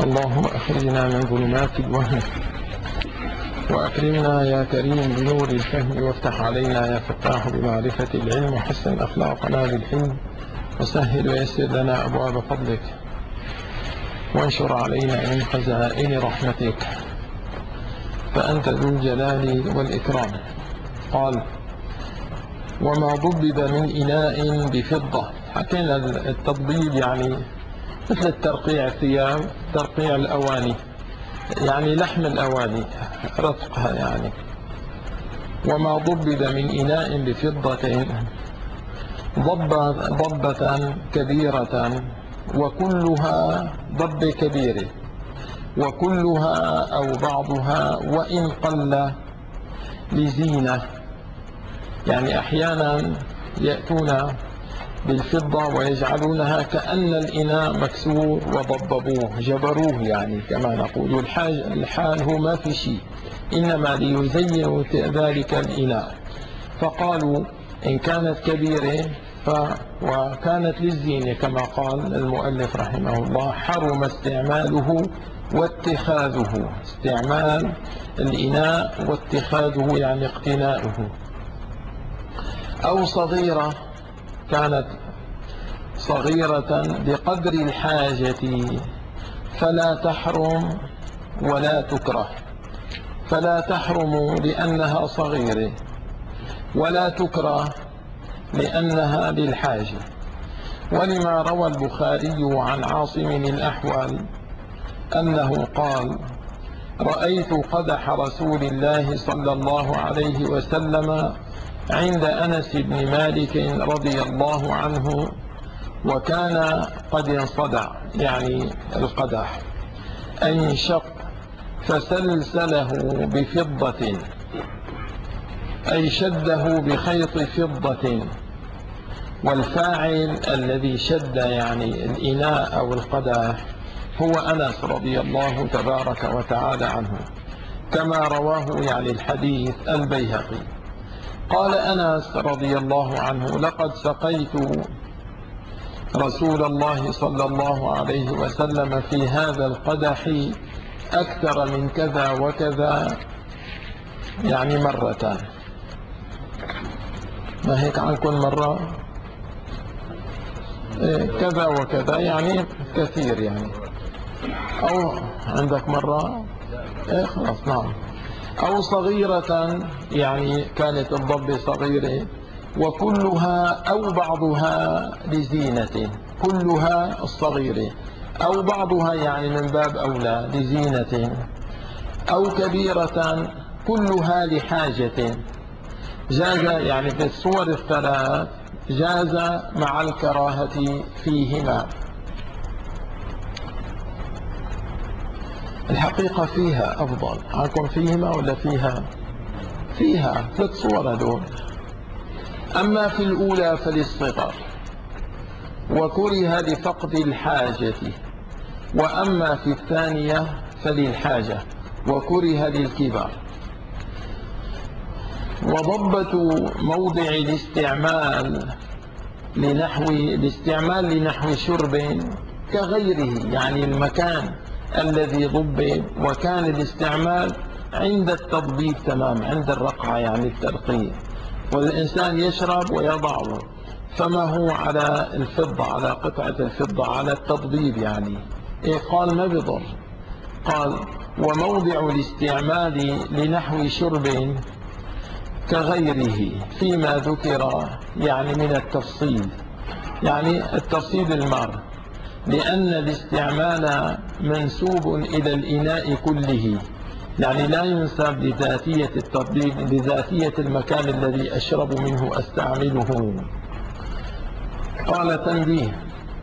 اللهم أخرجنا من ظلمات الوهم وأكرمنا يا كريم بنور الفهم، وافتح علينا يا فتاح بمعرفة العلم، وحسن أخلاقنا بالحلم، وسهل ويسر لنا أبواب فضلك، وانشر علينا من خزائن رحمتك، فأنت ذو الجلال والإكرام. قال: وما ضبب من إناء بفضة. حكينا التضبيب يعني مثل الترقيع الثياب، ترقيع الأواني، يعني لحم الأواني، رفقها يعني. وما ضبب من إناء بفضة ضبة كبيرة وكلها ضب كبير، وكلها أو بعضها وإن قل لزينة. يعني أحيانا يأتون بالفضة ويجعلونها كأن الإناء مكسور وضببوه جبروه، يعني كما نقول. الحال هو ما في شيء، إنما ليزينوا ذلك الإناء. فقالوا إن كانت كبيرة وكانت للزينة كما قال المؤلف رحمه الله، حرم استعماله واتخاذه. استعمال الإناء واتخاذه يعني اقتناؤه. أو صغيرة، كانت صغيرة بقدر الحاجة فلا تحرم ولا تكره. فلا تحرم لأنها صغيرة، ولا تكره لأنها بالحاجة. ولما روى البخاري عن عاصم الأحول أنه قال: رأيت قدح رسول الله صلى الله عليه وسلم عند أنس بن مالك رضي الله عنه، وكان قد انصدع، يعني القدح انشق، فسلسله بفضة، أي شده بخيط فضة. والفاعل الذي شد يعني الإناء أو القدح هو أنس رضي الله تبارك وتعالى عنه، كما رواه يعني الحديث البيهقي. قال أنس رضي الله عنه: لقد سقيت رسول الله صلى الله عليه وسلم في هذا القدح أكثر من كذا وكذا، يعني مرتان. ما هيك عنكم مرة كذا وكذا، يعني كثير يعني. أو عندك مرة خلاص، نعم. أو صغيرة، يعني كانت الضب صغيرة، وكلها أو بعضها لزينة. كلها الصغيرة أو بعضها يعني من باب أولى لزينة. أو كبيرة كلها لحاجة. جاز يعني في الصور الثلاث، جاز مع الكراهة فيهما. الحقيقة فيها أفضل. عنكم فيهما ولا فيها؟ فيها 3 صور هذول. أما في الأولى فللصغر، وكره لفقد الحاجة. وأما في الثانية فللحاجة، وكره للكبر. وضبة موضع الاستعمال لنحو شرب كغيره، يعني المكان الذي ضب وكان الاستعمال عند التضبيب تمام، عند الرقعة يعني الترقية، والإنسان يشرب ويضعه. فما هو على الفضة، على قطعة الفضة، على التضبيب يعني قال ما بضر. قال: وموضع الاستعمال لنحو شرب كغيره فيما ذكر، يعني من التفصيل، يعني التفصيل المار، لأن الاستعمال منسوب إلى الإناء كله، يعني لا ينسب لذاتية التضبيب، لذاتية المكان الذي أشرب منه أستعمله. قال: تنبيه: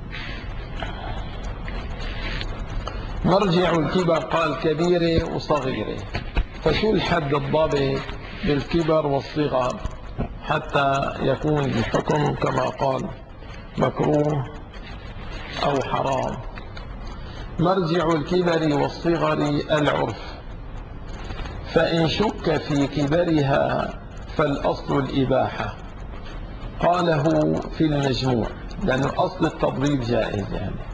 مرجع الكبر، قال كبيرة وصغيرة، فشو الحد الضابط بالكبر والصغر حتى يكون الحكم كما قال مكروه أو حرام؟ مرجع الكبر والصغر العرف، فإن شك في كبرها فالأصل الإباحة. قاله في المجموع، لأن أصل التضريب جائز يعني.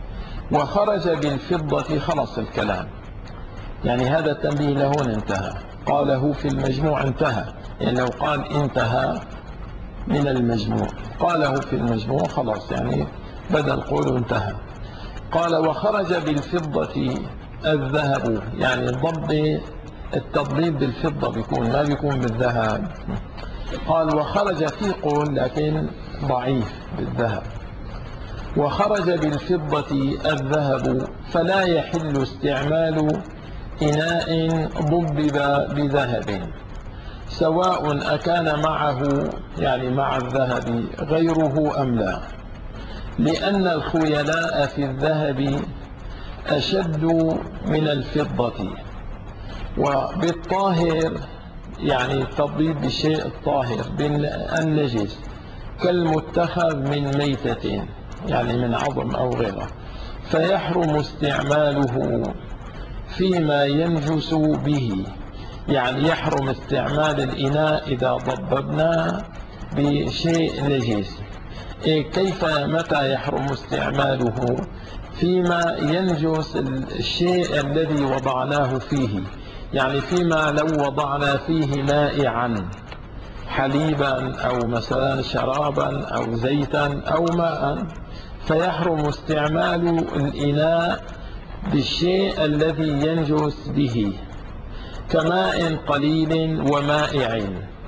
وخرج بالفضة خلص الكلام. يعني هذا التنبيه لهون انتهى، قاله في المجموع انتهى. يعني لو قال انتهى من المجموع، قاله في المجموع خلاص، يعني بدل قوله انتهى. قال وخرج بالفضة الذهب، يعني التضبيب بالفضة بيكون، ما بيكون بالذهب. قال وخرج في قول لكن ضعيف بالذهب. وخرج بالفضة الذهب فلا يحل استعمال إناء ضبب بذهب، سواء أكان معه يعني مع الذهب غيره أم لا، لأن الخيلاء في الذهب أشد من الفضة. وبالطاهر يعني التضبيب بالشيء الطاهر بالنجس كالمتخذ من ميتة، يعني من عظم أو غيره، فيحرم استعماله فيما ينجس به. يعني يحرم استعمال الإناء إذا ضببنا بشيء نجس. كيف متى يحرم استعماله؟ فيما ينجس الشيء الذي وضعناه فيه، يعني فيما لو وضعنا فيه مائعا، حليبا أو مثلا شرابا أو زيتا أو ماء، فيحرم استعمال الإناء بالشيء الذي ينجس به، كماء قليل ومائع.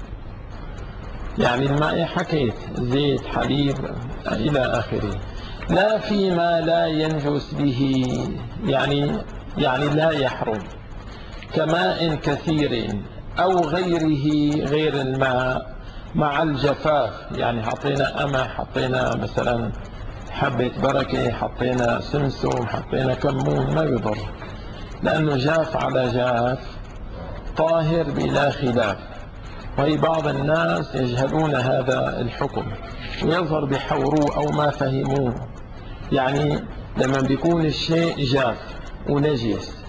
يعني الماء حكيت زيت حليب إلى آخره. لا فيما لا ينجس به، يعني لا يحرم، كماء كثير أو غيره غير الماء مع الجفاف. يعني حطينا قمح، حطينا مثلا حبة بركة، حطينا سمسم، حطينا كمون، ما يضر، لأنه جاف على جاف طاهر بلا خلاف. وهي بعض الناس يجهلون هذا الحكم ويظهر بحوروه أو ما فهموه. يعني لما بيكون الشيء جاف ونجس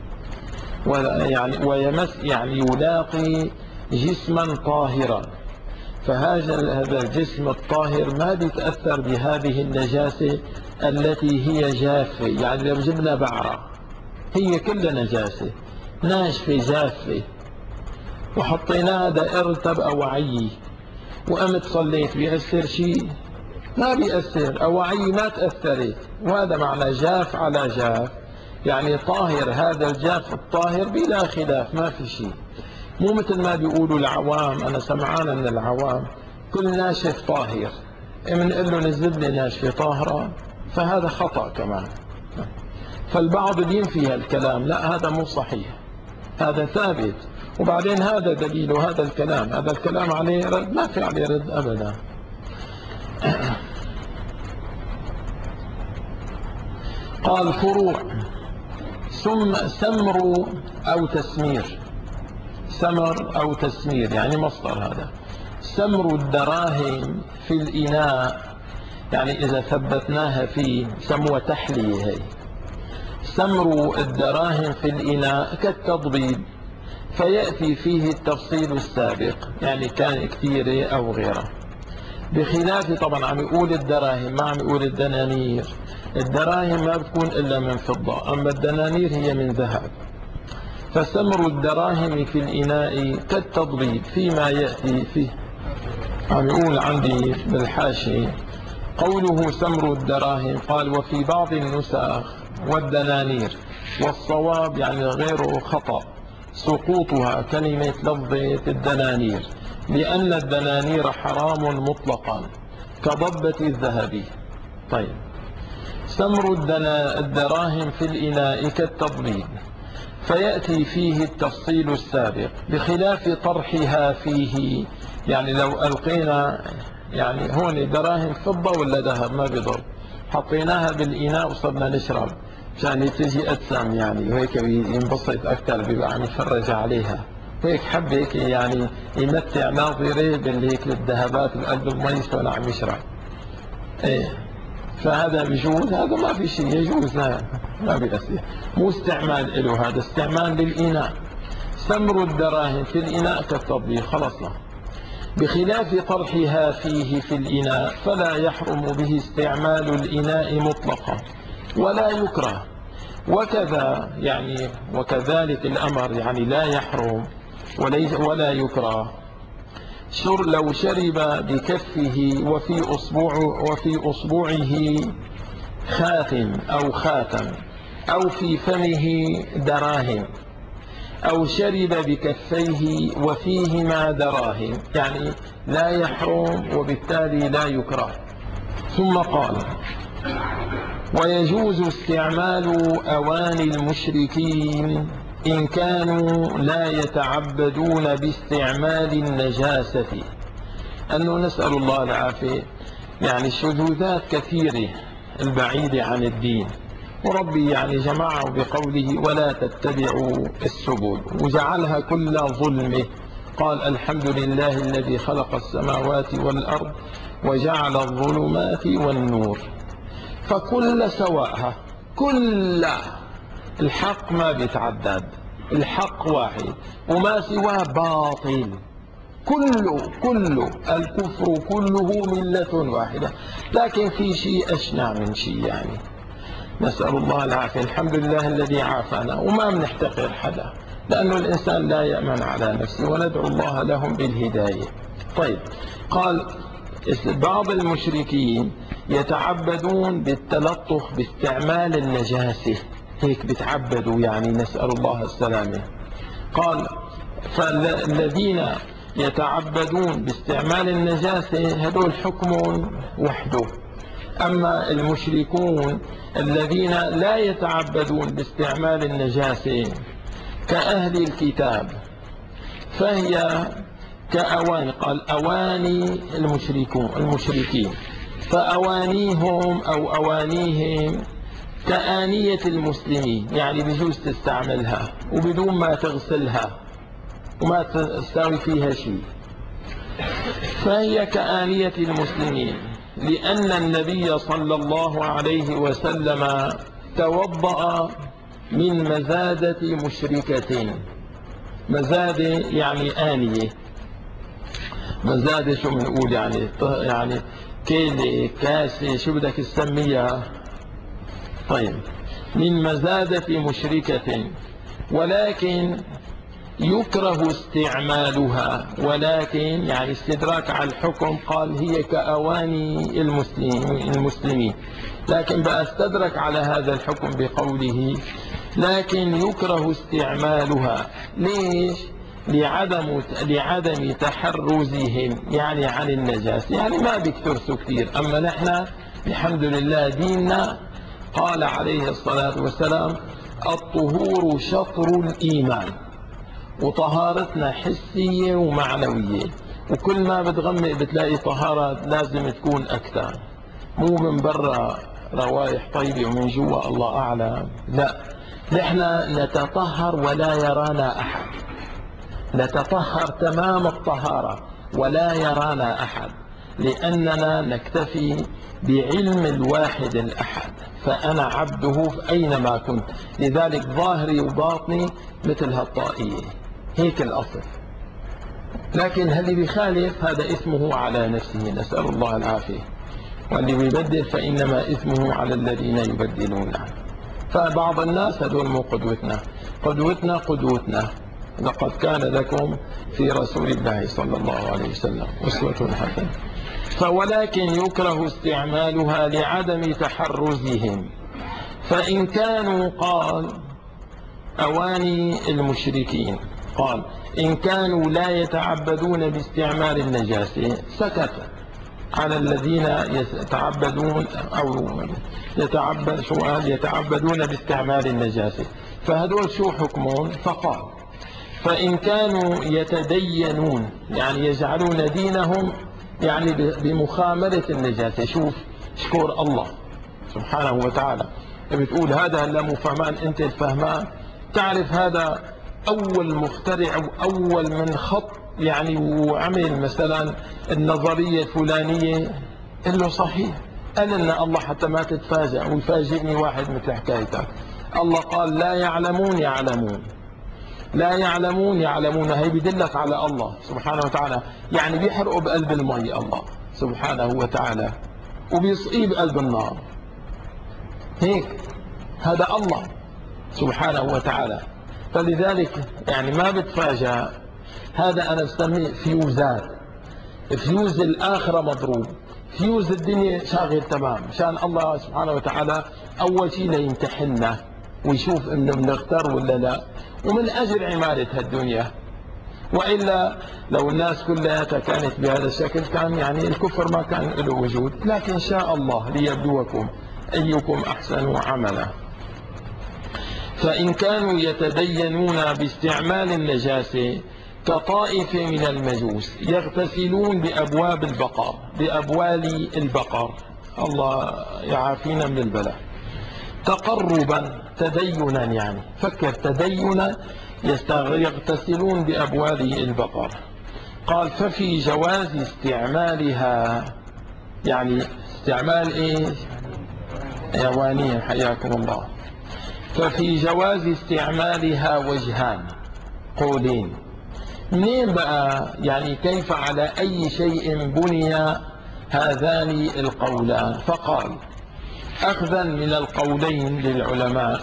ويمس، يعني يلاقي جسما طاهرا، فهذا الجسم الطاهر ما بيتأثر بهذه النجاسة التي هي جافة. يعني لو جبنا بعرة هي كلها نجاسة ناشفة جافة وحطيناها دائرة تبقى وعي وقمت صليت، بيأثر شيء؟ ما بيأثر، أوعي ما تأثرت. وهذا معنى جاف على جاف، يعني طاهر. هذا الجاف الطاهر بلا خلاف، ما في شيء. مو مثل ما بيقولوا العوام، أنا سمعان من العوام كل ناشف طاهر، بنقول له نزل لي ناشفة طاهرة، فهذا خطأ كمان. فالبعض بينفي الكلام، لا هذا مو صحيح، هذا ثابت. وبعدين هذا دليل، وهذا الكلام عليه رد، ما في عليه رد أبدا. قال فروع سمر أو تسمير. سمر أو تسمير يعني مصدر هذا. سمر الدراهم في الإناء، يعني إذا ثبتناها فيه سموه تحلية. هي سمر الدراهم في الإناء كالتضبيب، فيأتي فيه التفصيل السابق، يعني كان كثيرة أو غيره. بخلاف طبعا عم يقول الدراهم، ما عم يقول الدنانير. الدراهم ما بتكون إلا من فضة، أما الدنانير هي من ذهب. فسمر الدراهم في الإناء كالتضبيب فيما يأتي فيه. عم يقول عندي بالحاشية قوله سمر الدراهم، قال وفي بعض النسخ والدنانير، والصواب يعني غير خطأ سقوطها كلمة لفظة الدنانير، لأن الدنانير حرام مطلقا كضبة الذهب. طيب سمر الدراهم في الإناء كالتضبيب، فيأتي فيه التفصيل السابق، بخلاف طرحها فيه. يعني لو ألقينا، يعني هون دراهم فضة ولا ذهب ما بيضر، حطيناها بالإناء وصرنا نشرب عشان تجي أجسام، يعني وهيك ينبسط أكثر، بيبقى عم يتفرج عليها هيك، حب هيك يعني يمتع ناظره بالهيك الذهبات بقلب المي ولا عم يشرب. ايه فهذا بيجوز، هذا ما في شيء يجوز، ما بيأثر، مو استعمال له، هذا استعمال للإناء. سمر الدراهم في الإناء كالتطبيق، خلصنا. بخلاف طرحها فيه في الإناء فلا يحرم به استعمال الإناء مطلقا، ولا يكره. وكذلك الأمر يعني لا يحرم ولا يكره لو شرب بكفه وفي أصبعه خاتم أو في فمه دراهم، أو شرب بكفيه وفيهما دراهم، يعني لا يحرم وبالتالي لا يكره. ثم قال: ويجوز استعمال أواني المشركين إن كانوا لا يتعبدون باستعمال النجاسة. أنه نسأل الله العافية، يعني الشذوذات كثيرة البعيدة عن الدين، وربي يعني جمعه بقوله: ولا تتبعوا السبل، وجعلها كل ظلمه. قال: الحمد لله الذي خلق السماوات والأرض وجعل الظلمات والنور. فكل سواءها، كل الحق ما بيتعدد، الحق واحد وما سواه باطل، كله الكفر كله ملة واحدة، لكن في شيء أشنع من شيء. يعني نسأل الله العافية. الحمد لله الذي عافانا، وما بنحتقر حدا، لأنه الإنسان لا يأمن على نفسه، وندعو الله لهم بالهداية. طيب، قال: بعض المشركين يتعبدون بالتلطخ باستعمال النجاسة، هيك بتعبدوا، يعني نسأل الله السلامة. قال: فالذين يتعبدون باستعمال النجاسة هذول حكم وحده. أما المشركون الذين لا يتعبدون باستعمال النجاسة كأهل الكتاب فهي كأواني. قال: أواني المشركين، فأوانيهم أو أوانيهم كآنية المسلمين، يعني بجوز تستعملها وبدون ما تغسلها وما تساوي فيها شيء، فهي كآنية المسلمين، لأن النبي صلى الله عليه وسلم توضأ من مزادة مشركة. مزادة يعني آنية، مزادة شو بنقول؟ يعني كيلة، كاسة، شو بدك تسميها. طيب، من مزادة مشركة، ولكن يكره استعمالها، ولكن يعني استدراك على الحكم، قال هي كأواني المسلمين، لكن بقى استدرك على هذا الحكم بقوله: لكن يكره استعمالها. ليش؟ لعدم تحرزهم يعني عن النجاسة، يعني ما بيكترسوا كثير. أما نحن الحمد لله ديننا قال عليه الصلاة والسلام: الطهور شطر الإيمان، وطهارتنا حسية ومعنوية، وكل ما بتغمق بتلاقي طهارة لازم تكون أكثر، مو من برا روايح طيبة ومن جوا الله أعلم. لا، نحن نتطهر ولا يرانا أحد، نتطهر تمام الطهارة ولا يرانا أحد، لأننا نكتفي بعلم الواحد الأحد، فأنا عبده أينما كنت، لذلك ظاهري وباطني مثل هالطائية، هيك الأصل. لكن اللي بيخالف هذا إثمه على نفسه، نسأل الله العافية، واللي بيبدل فإنما إثمه على الذين يبدلونه. فبعض الناس هذول مو قدوتنا، لقد كان لكم في رسول الله صلى الله عليه وسلم أسوة حسنة. ولكن يكره استعمالها لعدم تحرزهم. فإن كانوا، قال أواني المشركين، قال إن كانوا لا يتعبدون باستعمال النجاسة، سكت على الذين يتعبدون أو يتعبدون باستعمال النجاسة، فهذول شو حكمون؟ فقال: فإن كانوا يتدينون، يعني يجعلون دينهم يعني بمخامرة النجاسة. شوف شكور الله سبحانه وتعالى، بتقول هذا هلا مو فهمان، انت الفهمان. تعرف هذا أول مخترع وأول من خط يعني وعمل مثلا النظرية الفلانية، قال له صحيح، قال لنا الله حتى ما تتفاجأ ويفاجئني واحد مثل حكايتك. الله قال: لا يعلمون يعلمون، هي بدلك على الله سبحانه وتعالى، يعني بيحرقوا بقلب المي الله سبحانه وتعالى، وبيصيب قلب النار. هيك هذا الله سبحانه وتعالى. فلذلك يعني ما بتفاجأ، هذا أنا بسميه فيوزات، فيوز الآخرة مضروب، فيوز الدنيا شاغل تمام، مشان الله سبحانه وتعالى أول شيء ليمتحننا ويشوف إنه بنختار ولا لا، ومن أجل عمارة هالدنيا. وإلا لو الناس كلها كانت بهذا الشكل كان يعني الكفر ما كان له وجود، لكن شاء الله ليبلوكم أيكم أحسن عملا. فإن كانوا يتدينون باستعمال النجاسة كطائفة من المجوس يغتسلون بأبوال البقر، الله يعافينا من البلاء، تقربا تدينا، يعني فكر تدينا، يغتسلون بأبوال البقر. قال ففي جواز استعمالها، يعني استعمال ايه؟ أوانيها، حياكم الله. ففي جواز استعمالها وجهان، قولين. منين بقى يعني كيف على أي شيء بني هذان القولان؟ فقال أخذا من القولين للعلماء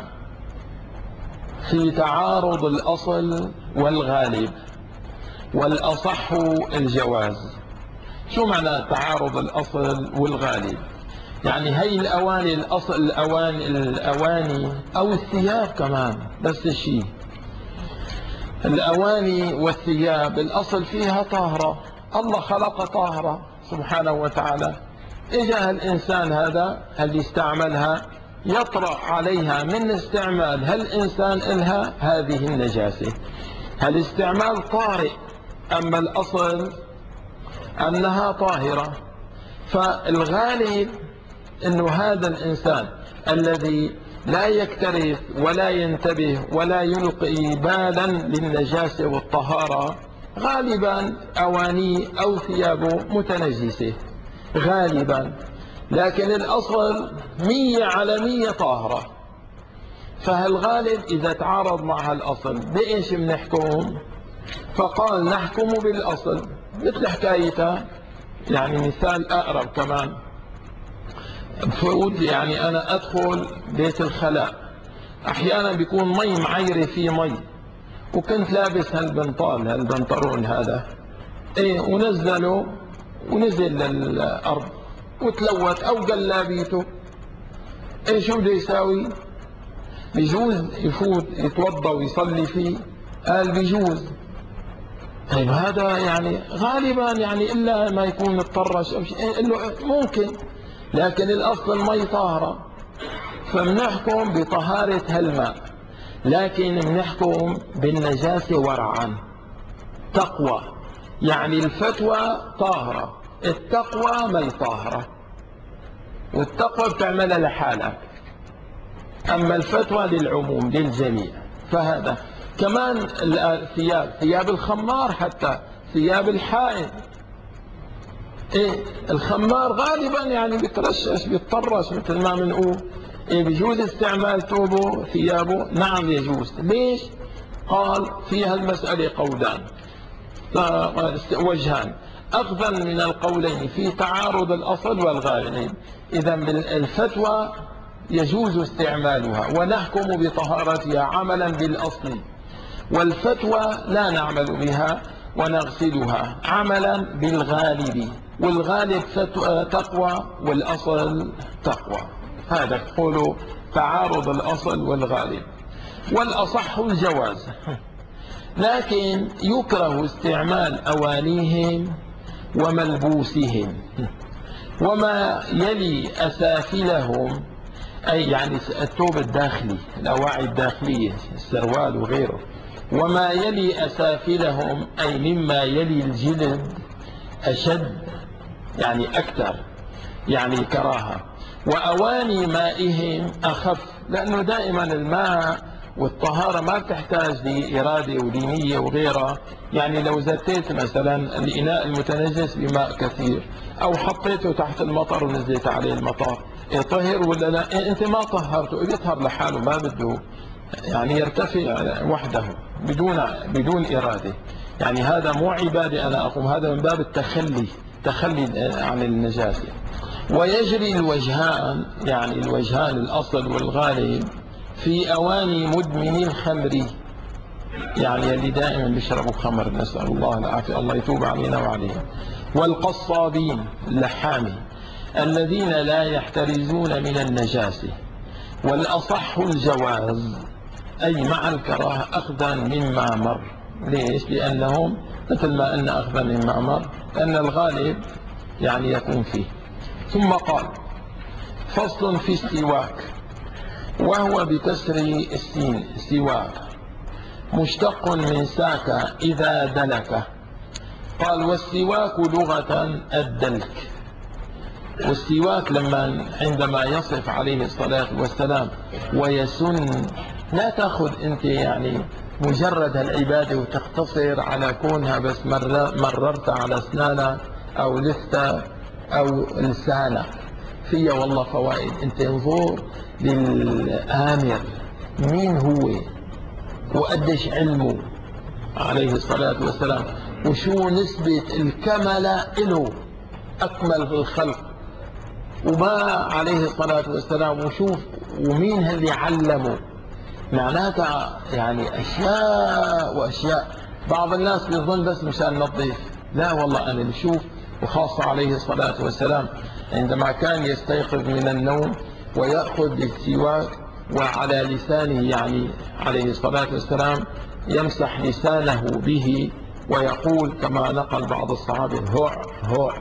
في تعارض الأصل والغالب، والأصح الجواز. شو معنى تعارض الأصل والغالب؟ يعني هي الأواني، الأصل الأواني أو الثياب كمان نفس الشيء. الأواني والثياب الأصل فيها طاهرة، الله خلق طاهرة سبحانه وتعالى. إجا الإنسان هذا هل يستعملها يطرأ عليها من استعمال هل الإنسان إلها هذه النجاسة، هل استعمال طارئ، أما الأصل أنها طاهرة. فالغالب أنه هذا الإنسان الذي لا يكترث ولا ينتبه ولا يلقي بالا للنجاسة والطهارة غالبا أوانيه أو ثيابه متنجسة غالبا، لكن الأصل 100% طاهرة. فهالغالب إذا تعارض مع الأصل بإيش بنحكم؟ فقال نحكم بالأصل. مثل حكايتها، يعني مثال أقرب كمان، بفوت يعني أنا أدخل بيت الخلاء، أحيانا بيكون مي معيرة فيه مي، وكنت لابس هالبنطلون هذا ونزله ونزل للأرض وتلوث أو جلابيته، شو بده يساوي؟ بيجوز يفوت يتوضا ويصلي فيه؟ قال بيجوز. طيب هذا يعني غالبا يعني إلا ما يكون متطرش أو شيء ممكن، لكن الأصل المي طاهرة، فبنحكم بطهارة هالماء، لكن بنحكم بالنجاسة ورعا. تقوى يعني الفتوى طاهرة، التقوى ما طاهرة، والتقوى بتعملها لحالك، أما الفتوى للعموم للجميع. فهذا كمان ثياب الخمار، حتى ثياب الحائض، الخمار غالبا يعني بيترشش بيتطرش مثل ما بنقول، بيجوز استعمال ثوبه ثيابه؟ نعم يجوز. ليش؟ قال فيها المسألة قولان وجهان، أخذا من القولين في تعارض الأصل والغالب. إذا الفتوى يجوز استعمالها ونحكم بطهارتها عملا بالأصل، والفتوى لا نعمل بها ونغسلها عملا بالغالب، والغالب تقوى والأصل تقوى. هذا يقول تعارض الأصل والغالب. والأصح الجواز، لكن يكره استعمال أوانيهم وملبوسهم وما يلي أسافلهم، أي يعني الثوب الداخلي، الأواعي الداخلية، السروال وغيره، وما يلي أسافلهم أي مما يلي الجلد أشد، يعني أكثر، يعني كراهة. وأواني مائهم أخف، لأنه دائما الماء والطهارة ما بتحتاج لإرادة ودينية وغيرها. يعني لو زتيت مثلا الإناء المتنجس بماء كثير أو حطيته تحت المطر ونزلت عليه المطر، طهر ولا لا؟ أنت ما طهرته، بيطهر لحاله، ما بده يعني يرتفع وحده بدون إرادة. يعني هذا مو عبادة أنا أقوم، هذا من باب التخلي عن النجاسة. ويجري الوجهان، يعني الوجهان الأصل والغالب في أواني مدمن الخمر، يعني اللي دائما بيشربوا خمر، نسأل الله العافية، الله يتوب علينا وعليهم. والقصابين اللحامي الذين لا يحترزون من النجاسة. والأصح الجواز، أي مع الكراهة أخذا مما مر. ليش؟ لأنهم مثل ما أن أخذا مما مر، لأن الغالب يعني يكون فيه. ثم قال: فصل في السواك، وهو بكسر السين سواك، مشتق من ساك إذا دلك. قال: والسواك لغة الدلك. والسواك عندما يصف عليه الصلاة والسلام ويسن، لا تأخذ أنت يعني مجرد العبادة وتقتصر على كونها بس مررت على أسنانك أو لثة أو لسانك، فيها والله فوائد. أنت انظر للآمر مين هو وقدش علمه عليه الصلاة والسلام، وشو نسبة الكمل له، أكمل في الخلق، وما عليه الصلاة والسلام، وشوف ومين اللي علمه. معناتها يعني أشياء وأشياء. بعض الناس بيظن بس مشان نظيف، لا والله أنا بشوف. وخاصة عليه الصلاة والسلام عندما كان يستيقظ من النوم ويأخذ بالسواك وعلى لسانه، يعني عليه الصلاة والسلام يمسح لسانه به ويقول كما نقل بعض الصحابة: هوع هوع.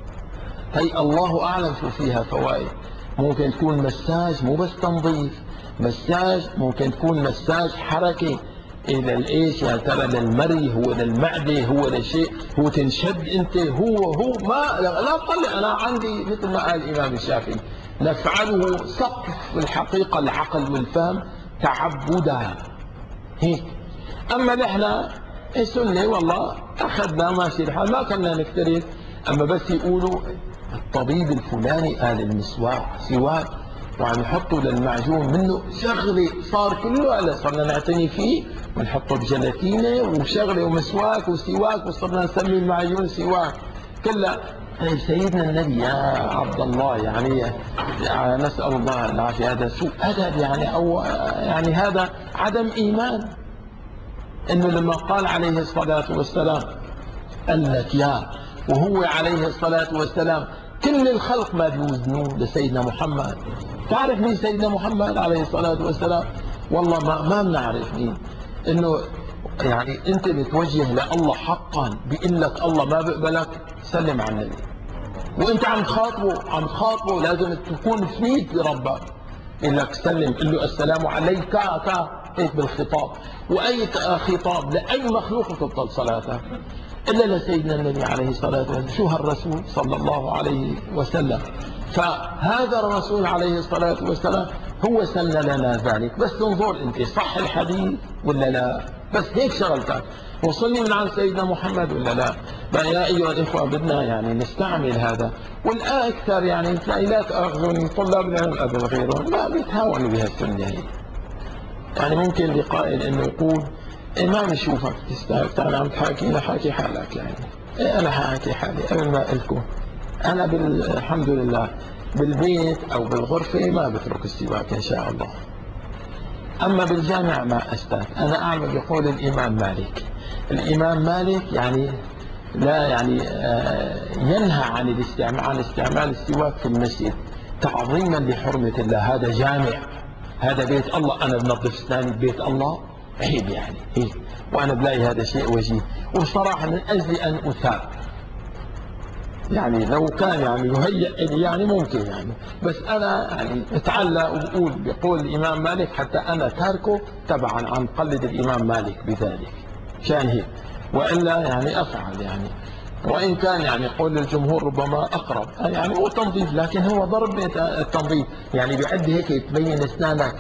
هي الله أعلم شو فيها فوائد. ممكن تكون مساج، مو بس تنظيف، مساج ممكن تكون مساج حركة إلى الإيش يا ترى، للمري، هو للمعدة، هو لشيء، هو تنشد أنت، هو ما لا تطلع. أنا عندي مثل ما قال الإمام الشافعي: نفعله سقف الحقيقة العقل والفهم تعبدا هيك. أما نحن السنة والله أخذنا ماشي الحال، ما كنا نكترث. أما بس يقولوا الطبيب الفلاني قال المسواك سواك، وعم يحطوا للمعجون منه شغله، صار كله هلا صرنا نعتني فيه ونحطه بجلاتينه وشغله ومسواك وسواك، وصرنا نسمي المعجون سواك كلها. سيدنا النبي يا عبد الله يعني نسأل الله العافية، هذا سوء أدب يعني، أو يعني هذا عدم إيمان. إنه لما قال عليه الصلاة والسلام قال لك يا، وهو عليه الصلاة والسلام كل الخلق ما بيوزنوه لسيدنا محمد. تعرف مين سيدنا محمد عليه الصلاة والسلام؟ والله ما بنعرف مين. إنه يعني أنت بتوجه لله حقا، بيقول لك الله ما بقبلك، سلم على النبي. وأنت عم تخاطبه لازم تكون فيك بربك. يقول لك سلم، قل له السلام عليك، هيك بالخطاب. وأي خطاب لأي مخلوق تبطل صلاته إلا لسيدنا النبي عليه الصلاة والسلام. شو هالرسول صلى الله عليه وسلم؟ فهذا الرسول عليه الصلاة والسلام هو سن لنا ذلك. بس تنظر أنت صح الحديث ولا لا، بس هيك شغلتك. وصلني من عند سيدنا محمد ولا لا. يا أيها الإخوة بدنا يعني نستعمل هذا. والأكثر يعني تلاقي، لا تأخذوني طلاب العلم أبو غيرهم، لا بيتهاونوا بهالسنة هي. يعني ممكن لقائل انه يقول إيه ما بشوفك تستاهل عم تحاكينا، حاكي حالك يعني. إيه انا حاحكي حالي قبل ما لكم. انا الحمد لله بالبيت او بالغرفه ما بترك السواك ان شاء الله. اما بالجامع ما استاك. انا اعمل بقول الامام مالك. الامام مالك يعني لا يعني ينهى عن استعمال السواك في المسجد تعظيما لحرمه الله. هذا جامع، هذا بيت الله، أنا بنظف أسناني ببيت الله، عيب يعني هيك. وأنا بلاقي هذا شيء وجيه. وبصراحة من أجل أن أثاب يعني، لو كان يعني يهيئ لي يعني ممكن يعني، بس أنا يعني اتعلى وبقول بقول الإمام مالك، حتى أنا تاركه تبعا عن قلد الإمام مالك بذلك شان هيك. وإلا يعني أفعل يعني، وإن كان يعني قول الجمهور ربما أقرب يعني، هو تنظيف لكن هو ضرب التنظيف يعني، بيعد هيك تبين أسنانك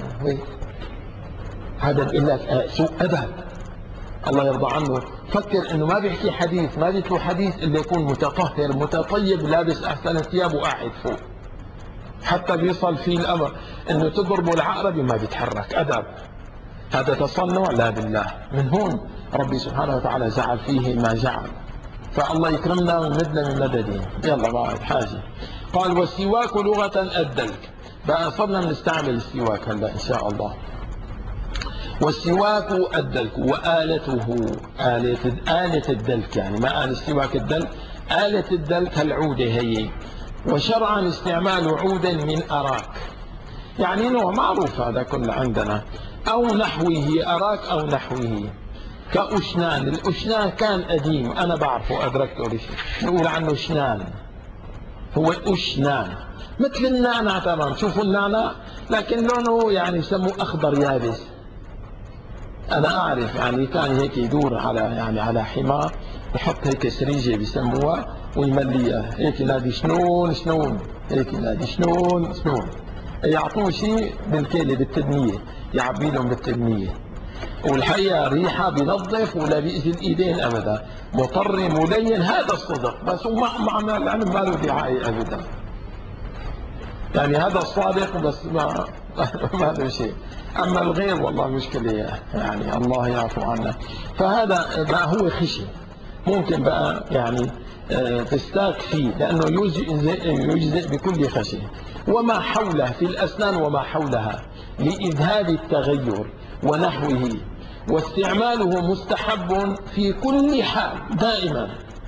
هذا بيقول لك سوء أدب. الله يرضى عنه. فكر إنه ما بيحكي حديث، ما بيتلو حديث إلا يكون متطهر متطيب لابس أحسن الثياب وقاعد فوق. حتى بيصل فيه الأمر إنه تضربه العقرب ما بيتحرك. أدب. هذا تصنع لا بالله. من هون ربي سبحانه وتعالى جعل فيه ما جعل. فالله يكرمنا ويمدنا من مدده. يلا بعد حاجة. قال: والسواك لغة الدلك. بقى صرنا بنستعمل السواك هلا إن شاء الله. والسواك الدلك، وآلته آلة الدلك، يعني ما آل السواك الدلك، آلة الدلك العودة هي. وشرعا استعمال عود من أراك، يعني نوع معروف هذا كله عندنا، أو نحوه، أراك أو نحوه. كأشنان، الأشنان كان قديم أنا بعرفه أدركته بشيء، نقول عنه شنان، هو أشنان مثل النعناع تمام. شوفوا النعناع لكن لونه يعني يسموه أخضر يابس. أنا أعرف يعني كان هيك يدور على يعني على حمار، يحط هيك سريجة بيسموها ويمليها هيك، ينادي شنون شنون، هيك ينادي شنون شنون، يعطوه شيء بالكيلة بالتدمية، يعبي لهم بالتدمية. والحقيقة ريحة بينظف ولا بيأذي الإيدين أبدا، مطري ملين، هذا الصدق. بس وما العلم ما له دعاية أبدا، يعني هذا الصادق بس ما له شيء. أما الغير والله مشكلة، يعني الله يعفو عنا. فهذا بقى هو خشن، ممكن بقى يعني تستاك فيه، لأنه يجزئ بكل خشن. وما حوله في الأسنان وما حولها لإذهاب التغير ونحوه. واستعماله مستحب في كل حال دائما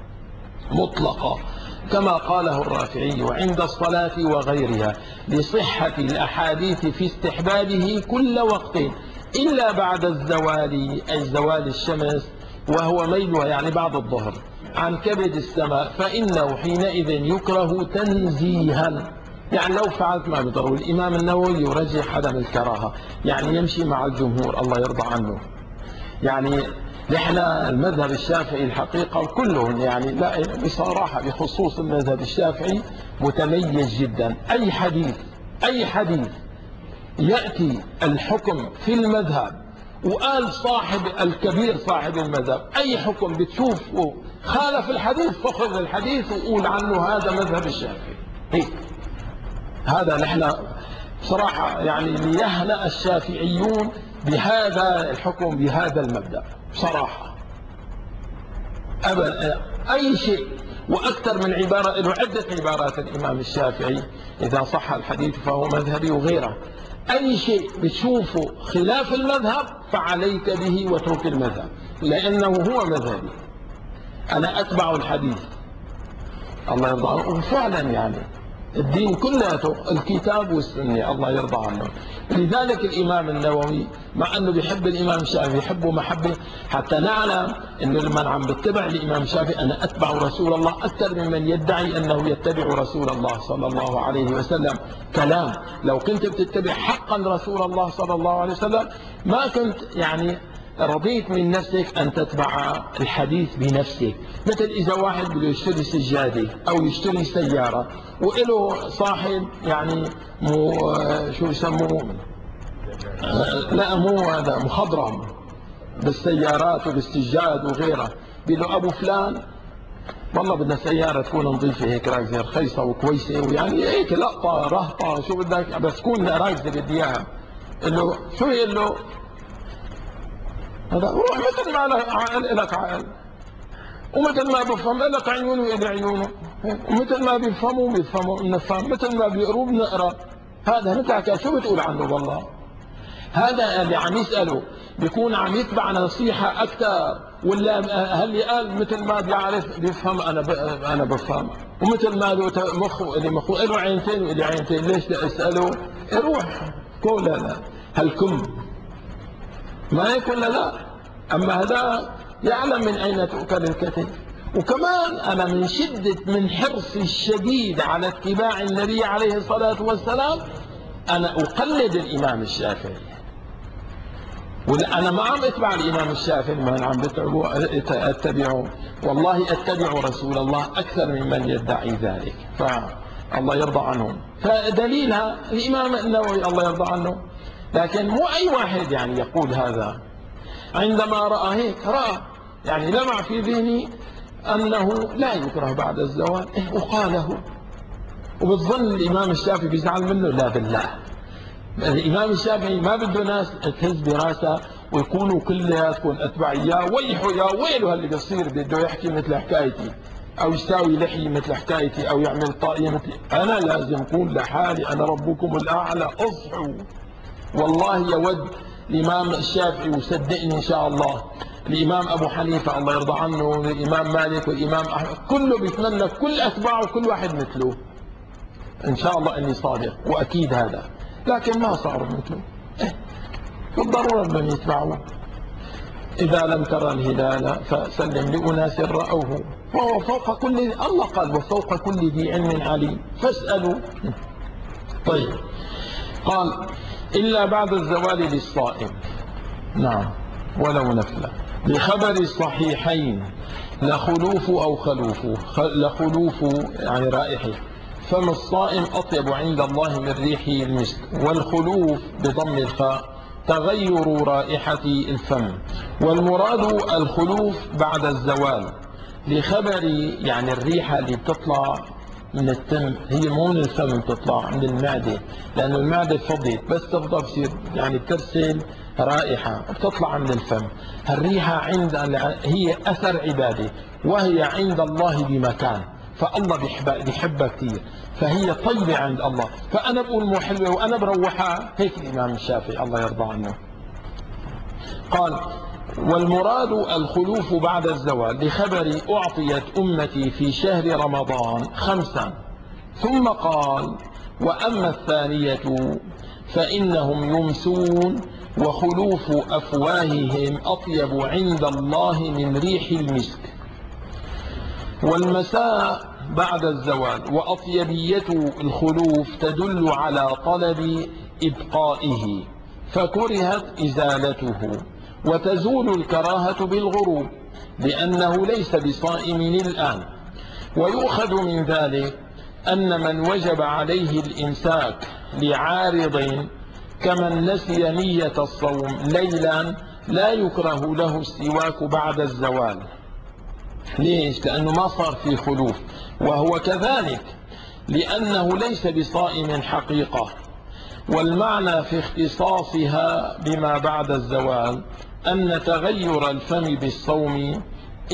مطلقة، كما قاله الرافعي وعند الصلاة وغيرها، لصحة الأحاديث في استحبابه كل وقت إلا بعد الزوال، أي زوال الشمس، وهو ميلها يعني بعد الظهر، عن كبد السماء، فإنه حينئذ يكره تنزيها، يعني لو فعلت ما بضر. والإمام النووي يرجح عدم الكراهة، يعني يمشي مع الجمهور الله يرضى عنه. يعني نحن المذهب الشافعي الحقيقة وكلهم يعني لا بصراحة بخصوص المذهب الشافعي متميز جدا. أي حديث يأتي الحكم في المذهب وقال صاحب الكبير صاحب المذهب أي حكم بتشوفه خالف الحديث، فخذ الحديث وقول عنه هذا مذهب الشافعي. هذا نحن صراحة يعني ليهنأ الشافعيون بهذا الحكم بهذا المبدأ صراحة. أي شيء وأكثر من عبارة، له عدة عبارات الإمام الشافعي إذا صح الحديث فهو مذهبي وغيره. أي شيء بتشوفه خلاف المذهب فعليك به واترك المذهب، لأنه هو مذهبي، أنا أتبع الحديث الله يرضى عنه. وفعلا يعني الدين كله الكتاب والسنة الله يرضى عنه. لذلك الإمام النووي مع أنه بيحب الإمام الشافعي يحبه محبة، حتى نعلم أنه لما عم بتبع الإمام الشافعي أنا أتبع رسول الله أكثر ممن يدعي أنه يتبع رسول الله صلى الله عليه وسلم. كلام لو كنت بتتبع حقا رسول الله صلى الله عليه وسلم ما كنت يعني رضيت من نفسك أن تتبع الحديث بنفسك. مثل إذا واحد بده يشتري سجادة أو يشتري سيارة وإله صاحب يعني شو يسموه لا مو هذا مخضرم بالسيارات وبالسجاد وغيره، بيقول له أبو فلان والله بدنا سيارة تكون نظيفة هيك راكزة رخيصة وكويسة، ويعني هيك لقطة رهطة شو بدك بس تكون راكزة بدي إياها. قال له شو يقول له هذا روح مثل ما لك عقل ومثل ما بفهم لك عيون وإلي عيونه، ومثل ما بيفهموا بنفهم، مثل ما بيقروا بنقرا. هذا مثلك شو بتقول عنه والله؟ هذا اللي عم يسأله بيكون عم يتبع نصيحة أكثر، ولا هل قال مثل ما بيعرف بيفهم أنا بفهم، ومثل ما له مخ وإلي مخ له عينتين وإلي عينتين، ليش أسأله؟ روح قول لا هالكم ما يكون لا. أما هذا يعلم من أين تؤكل الكتف. وكمان أنا من شدة من حرصي الشديد على اتباع النبي عليه الصلاة والسلام أنا أقلد الإمام الشافعي، وأنا ما عم أتبع الإمام الشافعي ما عم أتبعه، والله أتبع رسول الله أكثر ممن يدعي ذلك، فالله يرضى عنهم. فدليلها الإمام النووي الله يرضى عنه. لكن مو أي واحد يعني يقول هذا. عندما رأى هيك رأى يعني لمع في ذهني أنه لا يكره بعد الزوال وقاله، وبالظن الإمام الشافعي بيزعل منه. لا بالله، الإمام الشافعي ما بده ناس تهز براسه ويكونوا كلياتكم أتباعية ويحوا يا ويله اللي بيصير بده يحكي مثل حكايتي أو يساوي لحية مثل حكايتي أو يعمل طاقية مثل. أنا لازم أكون لحالي، أنا ربكم الأعلى، أصحوا. والله يود الإمام الشافعي وصدقني إن شاء الله الإمام أبو حنيفة الله يرضى عنه، الإمام مالك والإمام أحمد، كله بيتمنى كل أتباعه كل واحد مثله. إن شاء الله إني صادق وأكيد هذا، لكن ما صاروا مثله. بالضرورة بدهم يتبعوه. إذا لم ترى الهلال فسلم لأناس رأوه وهو فوق كل، الله قال وفوق كل ذي علم عليم فاسألوا. طيب، قال إلا بعد الزوال للصائم، نعم ولو نفلة، لخبر الصحيحين لخلوف أو خلوف، لخلوف يعني رائحه، فم الصائم أطيب عند الله من ريح المسك، والخلوف بضم الخاء تغير رائحة الفم، والمراد الخلوف بعد الزوال، لخبر يعني الريحة اللي بتطلع من التم هي مو من الفم، بتطلع من المعدة، لأن المعدة فضيت بس تفضل بصير يعني بترسل رائحة بتطلع من الفم. الريحة عند هي أثر عبادة، وهي عند الله بمكان، فالله بيحبها كثير، فهي طيبة عند الله، فأنا بقول مو حلوة وأنا بروحها. هيك الإمام الشافعي الله يرضى عنه قال: والمراد الخلوف بعد الزوال، لخبر أعطيت أمتي في شهر رمضان 5. ثم قال: وأما الثانية فإنهم يمسون وخلوف أفواههم أطيب عند الله من ريح المسك. والمساء بعد الزوال وأطيبية الخلوف تدل على طلب إبقائه، فكرهت إزالته، وتزول الكراهة بالغروب لأنه ليس بصائم الآن. ويؤخذ من ذلك أن من وجب عليه الإمساك لعارض كمن نسي نية الصوم ليلا لا يكره له السواك بعد الزوال. ليش؟ لأنه ما صار في خلوف، وهو كذلك لأنه ليس بصائم حقيقة. والمعنى في اختصاصها بما بعد الزوال أن تغير الفم بالصوم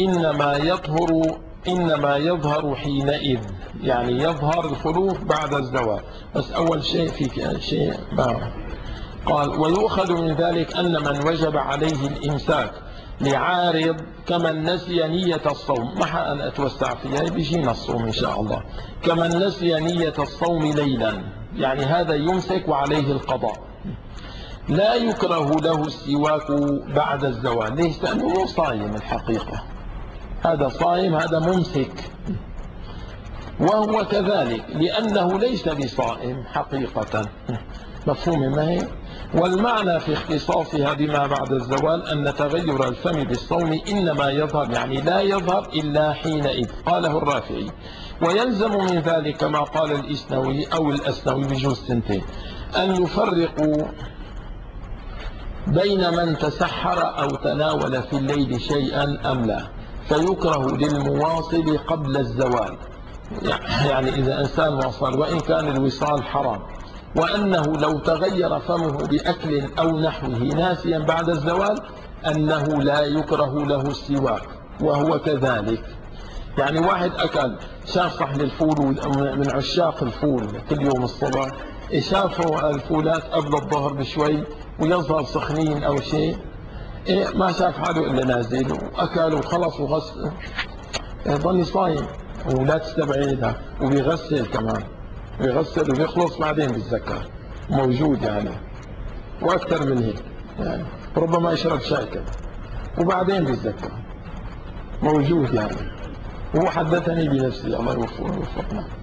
إنما يظهر حينئذ، يعني يظهر الخلوف بعد الزوال. بس أول شيء في شيء قال: ويؤخذ من ذلك أن من وجب عليه الإمساك لعارض كمن نسي نية الصوم، ما أن أتوسع فيها بيجينا الصوم إن شاء الله، كمن نسي نية الصوم ليلا، يعني هذا يمسك وعليه القضاء، لا يكره له السواك بعد الزوال. ليش؟ لأنه مو صايم الحقيقة، هذا صايم هذا ممسك، وهو كذلك لأنه ليس بصائم حقيقة. مفهوم ما هي؟ والمعنى في اختصاصها بما بعد الزوال أن تغير الفم بالصوم إنما يظهر، يعني لا يظهر إلا حينئذ. قاله الرافعي. ويلزم من ذلك ما قال الإسنوي أو الأسنوي بجوز سنتين، أن يفرقوا بين من تسحر أو تناول في الليل شيئا أم لا، فيكره للمواصل قبل الزوال، يعني إذا إنسان واصل وإن كان الوصال حرام، وأنه لو تغير فمه بأكل أو نحوه ناسيا بعد الزوال أنه لا يكره له السواك، وهو كذلك. يعني واحد أكل شاف صحن الفول، من عشاق الفول كل يوم الصبح، شافوا الفولات قبل الظهر بشوي ويظهر سخنين أو شيء، ما شاف حاله إلا نازل وأكل وخلص وغسل، ظني صايم. ولا تستبعدها، وبيغسل كمان، بيغسل وبيخلص بعدين بيتذكر موجود يعني، واكثر من هيك يعني، ربما يشرب شاي كمان وبعدين بيتذكر موجود يعني. هو حدثني بنفسي، الله يوفقنا.